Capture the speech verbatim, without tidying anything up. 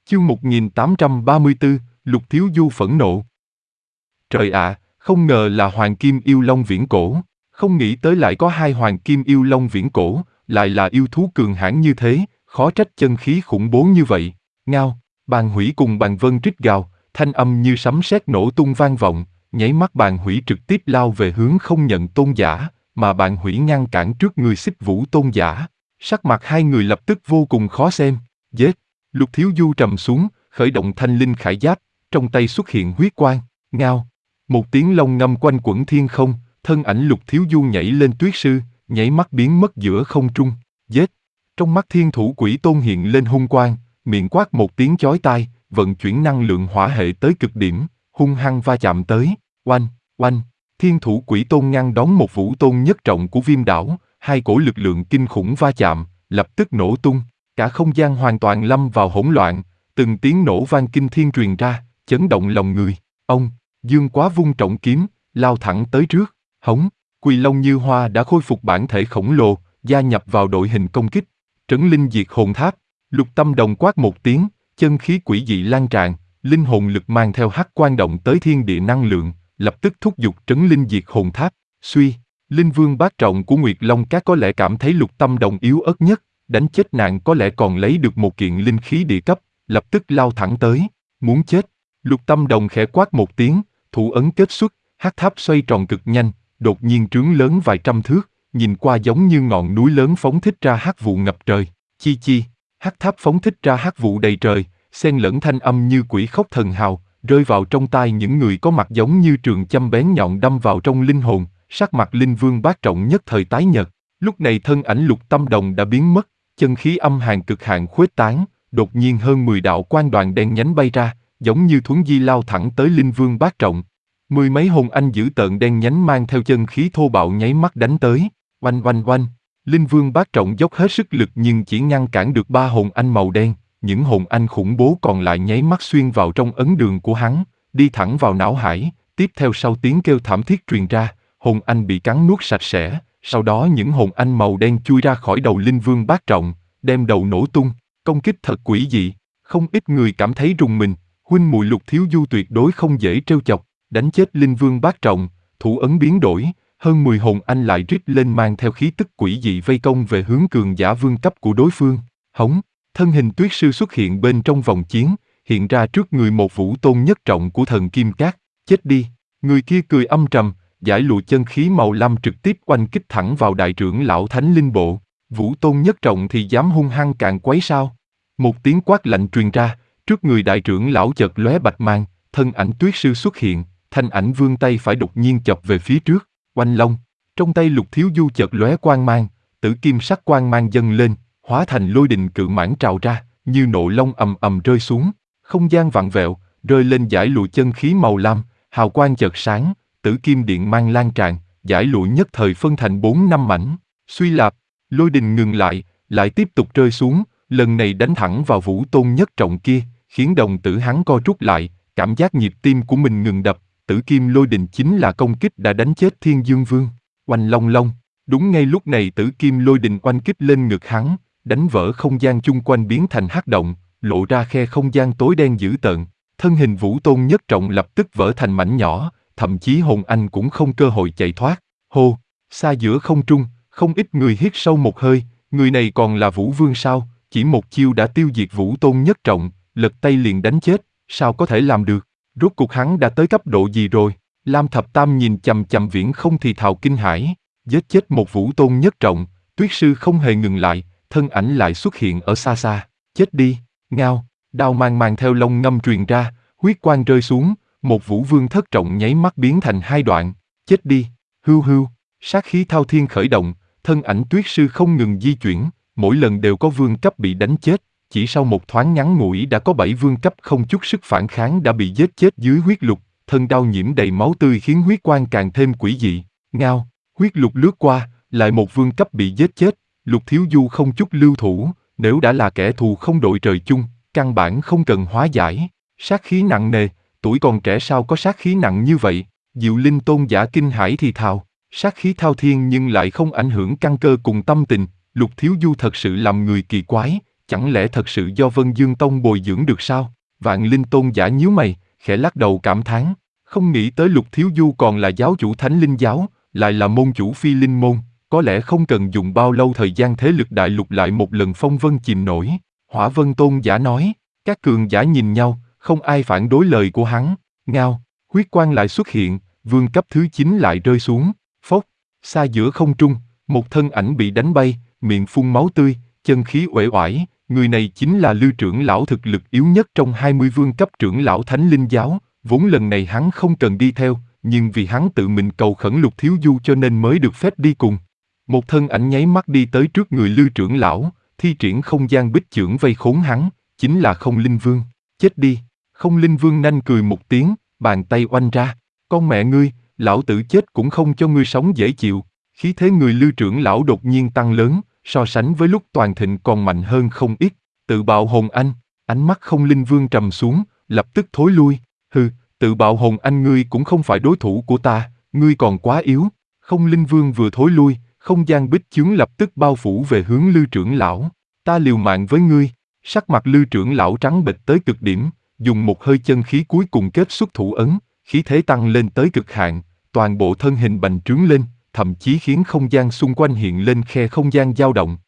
Chương một nghìn tám trăm ba mươi tư, Lục Thiếu Du phẫn nộ. Trời ạ, không ngờ là Hoàng Kim Yêu Long viễn cổ, không nghĩ tới lại có hai Hoàng Kim Yêu Long viễn cổ, lại là yêu thú cường hãn như thế, khó trách chân khí khủng bố như vậy. Ngao, Bàn Hủy cùng Bàn Vân rít gào, thanh âm như sấm sét nổ tung vang vọng, nháy mắt Bàn Hủy trực tiếp lao về hướng Không Nhận Tôn Giả, mà Bàn Hủy ngăn cản trước người Xích Vũ Tôn Giả. Sắc mặt hai người lập tức vô cùng khó xem. Giết! Lục Thiếu Du trầm xuống, khởi động thanh linh khải giáp, trong tay xuất hiện huyết quang. Ngao! Một tiếng long ngâm quanh quẩn thiên không, thân ảnh Lục Thiếu Du nhảy lên tuyết sư, nháy mắt biến mất giữa không trung. Giết! Trong mắt Thiên Thủ Quỷ Tôn hiện lên hung quang, miệng quát một tiếng chói tai, vận chuyển năng lượng hỏa hệ tới cực điểm, hung hăng va chạm tới. Oanh! Oanh! Thiên Thủ Quỷ Tôn ngăn đón một vũ tôn nhất trọng của Viêm Đảo, hai cổ lực lượng kinh khủng va chạm, lập tức nổ tung. Cả không gian hoàn toàn lâm vào hỗn loạn, từng tiếng nổ vang kinh thiên truyền ra, chấn động lòng người. Ông, Dương Quá vung trọng kiếm, lao thẳng tới trước. Hống, Quỳ Long Như Hoa đã khôi phục bản thể khổng lồ, gia nhập vào đội hình công kích. Trấn Linh Diệt Hồn Tháp, Lục Tâm Đồng quát một tiếng, chân khí quỷ dị lan tràn, linh hồn lực mang theo hắc quang động tới thiên địa năng lượng, lập tức thúc giục Trấn Linh Diệt Hồn Tháp. Suy, Linh Vương bát trọng của Nguyệt Long Các có lẽ cảm thấy Lục Tâm Đồng yếu ớt nhất, đánh chết nạn có lẽ còn lấy được một kiện linh khí địa cấp, lập tức lao thẳng tới, muốn chết. Lục Tâm Đồng khẽ quát một tiếng, thủ ấn kết xuất, hắc tháp xoay tròn cực nhanh, đột nhiên trướng lớn vài trăm thước, nhìn qua giống như ngọn núi lớn phóng thích ra hắc vụ ngập trời. Chi chi, hắc tháp phóng thích ra hắc vụ đầy trời, xen lẫn thanh âm như quỷ khóc thần hào, rơi vào trong tai những người có mặt giống như trường châm bén nhọn đâm vào trong linh hồn. Sắc mặt Linh Vương bát trọng nhất thời tái nhợt. Lúc này thân ảnh Lục Tâm Đồng đã biến mất, chân khí âm hàn cực hạn khuếch tán, đột nhiên hơn mười đạo quang đoàn đen nhánh bay ra, giống như thuấn di lao thẳng tới Linh Vương bát trọng. Mười mấy hồn anh dữ tợn đen nhánh mang theo chân khí thô bạo nháy mắt đánh tới. Oanh oanh oanh, Linh Vương bát trọng dốc hết sức lực nhưng chỉ ngăn cản được ba hồn anh màu đen. Những hồn anh khủng bố còn lại nháy mắt xuyên vào trong ấn đường của hắn, đi thẳng vào não hải. Tiếp theo sau tiếng kêu thảm thiết truyền ra, hồn anh bị cắn nuốt sạch sẽ. Sau đó những hồn anh màu đen chui ra khỏi đầu Linh Vương bát trọng, đem đầu nổ tung. Công kích thật quỷ dị, không ít người cảm thấy rùng mình. Huynh muội Lục Thiếu Du tuyệt đối không dễ trêu chọc. Đánh chết Linh Vương bát trọng, thủ ấn biến đổi, hơn mười hồn anh lại rít lên mang theo khí tức quỷ dị vây công về hướng cường giả vương cấp của đối phương. Hống, thân hình Tuyết Sư xuất hiện bên trong vòng chiến, hiện ra trước người một vũ tôn nhất trọng của thần Kim Cát. Chết đi! Người kia cười âm trầm, giải lụa chân khí màu lam trực tiếp oanh kích thẳng vào đại trưởng lão Thánh Linh Bộ. Vũ tôn nhất trọng thì dám hung hăng càn quấy sao? Một tiếng quát lạnh truyền ra, trước người đại trưởng lão chợt lóe bạch mang, thân ảnh Tuyết Sư xuất hiện, thanh ảnh vươn tay phải đột nhiên chộp về phía trước. Oanh long, trong tay Lục Thiếu Du chợt lóe quang mang, tử kim sắc quang mang dâng lên, hóa thành lôi đình cự mãng trào ra, như nộ long ầm ầm rơi xuống, không gian vặn vẹo, rơi lên giải lụa chân khí màu lam, hào quang chợt sáng. Tử kim điện mang lan tràn, giải lụa nhất thời phân thành bốn năm mảnh. Suy lạp, lôi đình ngừng lại, lại tiếp tục rơi xuống, lần này đánh thẳng vào vũ tôn nhất trọng kia, khiến đồng tử hắn co rút lại, cảm giác nhịp tim của mình ngừng đập. Tử kim lôi đình chính là công kích đã đánh chết Thiên Dương Vương. Oanh long long, đúng ngay lúc này tử kim lôi đình oanh kích lên ngực hắn, đánh vỡ không gian chung quanh biến thành hắc động, lộ ra khe không gian tối đen dữ tợn. Thân hình vũ tôn nhất trọng lập tức vỡ thành mảnh nhỏ. Thậm chí hồn anh cũng không cơ hội chạy thoát. Hô, xa giữa không trung, không ít người hít sâu một hơi, người này còn là Vũ Vương sao? Chỉ một chiêu đã tiêu diệt Vũ Tôn nhất trọng, lật tay liền đánh chết, sao có thể làm được? Rốt cuộc hắn đã tới cấp độ gì rồi? Lam Thập Tam nhìn chằm chằm Viễn Không thì thào kinh hãi, giết chết một Vũ Tôn nhất trọng, Tuyết Sư không hề ngừng lại, thân ảnh lại xuất hiện ở xa xa. Chết đi! Ngao, đao mang mang theo long ngâm truyền ra, huyết quang rơi xuống. Một Vũ Vương thất trọng nháy mắt biến thành hai đoạn. Chết đi! Hưu hưu! Sát khí thao thiên khởi động, thân ảnh Tuyết Sư không ngừng di chuyển, mỗi lần đều có vương cấp bị đánh chết, chỉ sau một thoáng ngắn ngủi đã có bảy vương cấp không chút sức phản kháng đã bị giết chết dưới huyết lục, thân đao nhiễm đầy máu tươi khiến huyết quang càng thêm quỷ dị. Ngao, huyết lục lướt qua, lại một vương cấp bị giết chết, Lục Thiếu Du không chút lưu thủ, nếu đã là kẻ thù không đội trời chung, căn bản không cần hóa giải. Sát khí nặng nề, tuổi còn trẻ sao có sát khí nặng như vậy? Diệu Linh Tôn giả kinh hãi thì thào, sát khí thao thiên nhưng lại không ảnh hưởng căn cơ cùng tâm tình. Lục Thiếu Du thật sự làm người kỳ quái, Chẳng lẽ thật sự do Vân Dương Tông bồi dưỡng được sao? Vạn Linh Tôn giả nhíu mày, khẽ lắc đầu cảm thán, không nghĩ tới Lục Thiếu Du còn là giáo chủ Thánh Linh Giáo, lại là môn chủ Phi Linh Môn, có lẽ không cần dùng bao lâu thời gian thế lực đại lục lại một lần phong vân chìm nổi. Hỏa Vân Tôn giả nói, các cường giả nhìn nhau, không ai phản đối lời của hắn, ngao, huyết quang lại xuất hiện, vương cấp thứ chín lại rơi xuống, phốc, xa giữa không trung, một thân ảnh bị đánh bay, miệng phun máu tươi, chân khí uể oải, người này chính là Lư trưởng lão thực lực yếu nhất trong hai mươi vương cấp trưởng lão Thánh Linh Giáo, vốn lần này hắn không cần đi theo, nhưng vì hắn tự mình cầu khẩn Lục Thiếu Du cho nên mới được phép đi cùng. Một thân ảnh nháy mắt đi tới trước người Lư trưởng lão, thi triển không gian bích chưởng vây khốn hắn, chính là Không Linh Vương. Chết đi! Không Linh Vương nanh cười một tiếng, bàn tay oanh ra, con mẹ ngươi, lão tử chết cũng không cho ngươi sống dễ chịu. Khí thế người Lư trưởng lão đột nhiên tăng lớn, so sánh với lúc toàn thịnh còn mạnh hơn không ít. Tự bạo hồn anh, ánh mắt Không Linh Vương trầm xuống, lập tức thối lui. Hừ, tự bạo hồn anh ngươi cũng không phải đối thủ của ta, ngươi còn quá yếu. Không Linh Vương vừa thối lui, không gian bích chướng lập tức bao phủ về hướng Lư trưởng lão. Ta liều mạng với ngươi. Sắc mặt Lư trưởng lão trắng bệch tới cực điểm, dùng một hơi chân khí cuối cùng kết xuất thủ ấn, khí thế tăng lên tới cực hạn, toàn bộ thân hình bành trướng lên, thậm chí khiến không gian xung quanh hiện lên khe không gian dao động.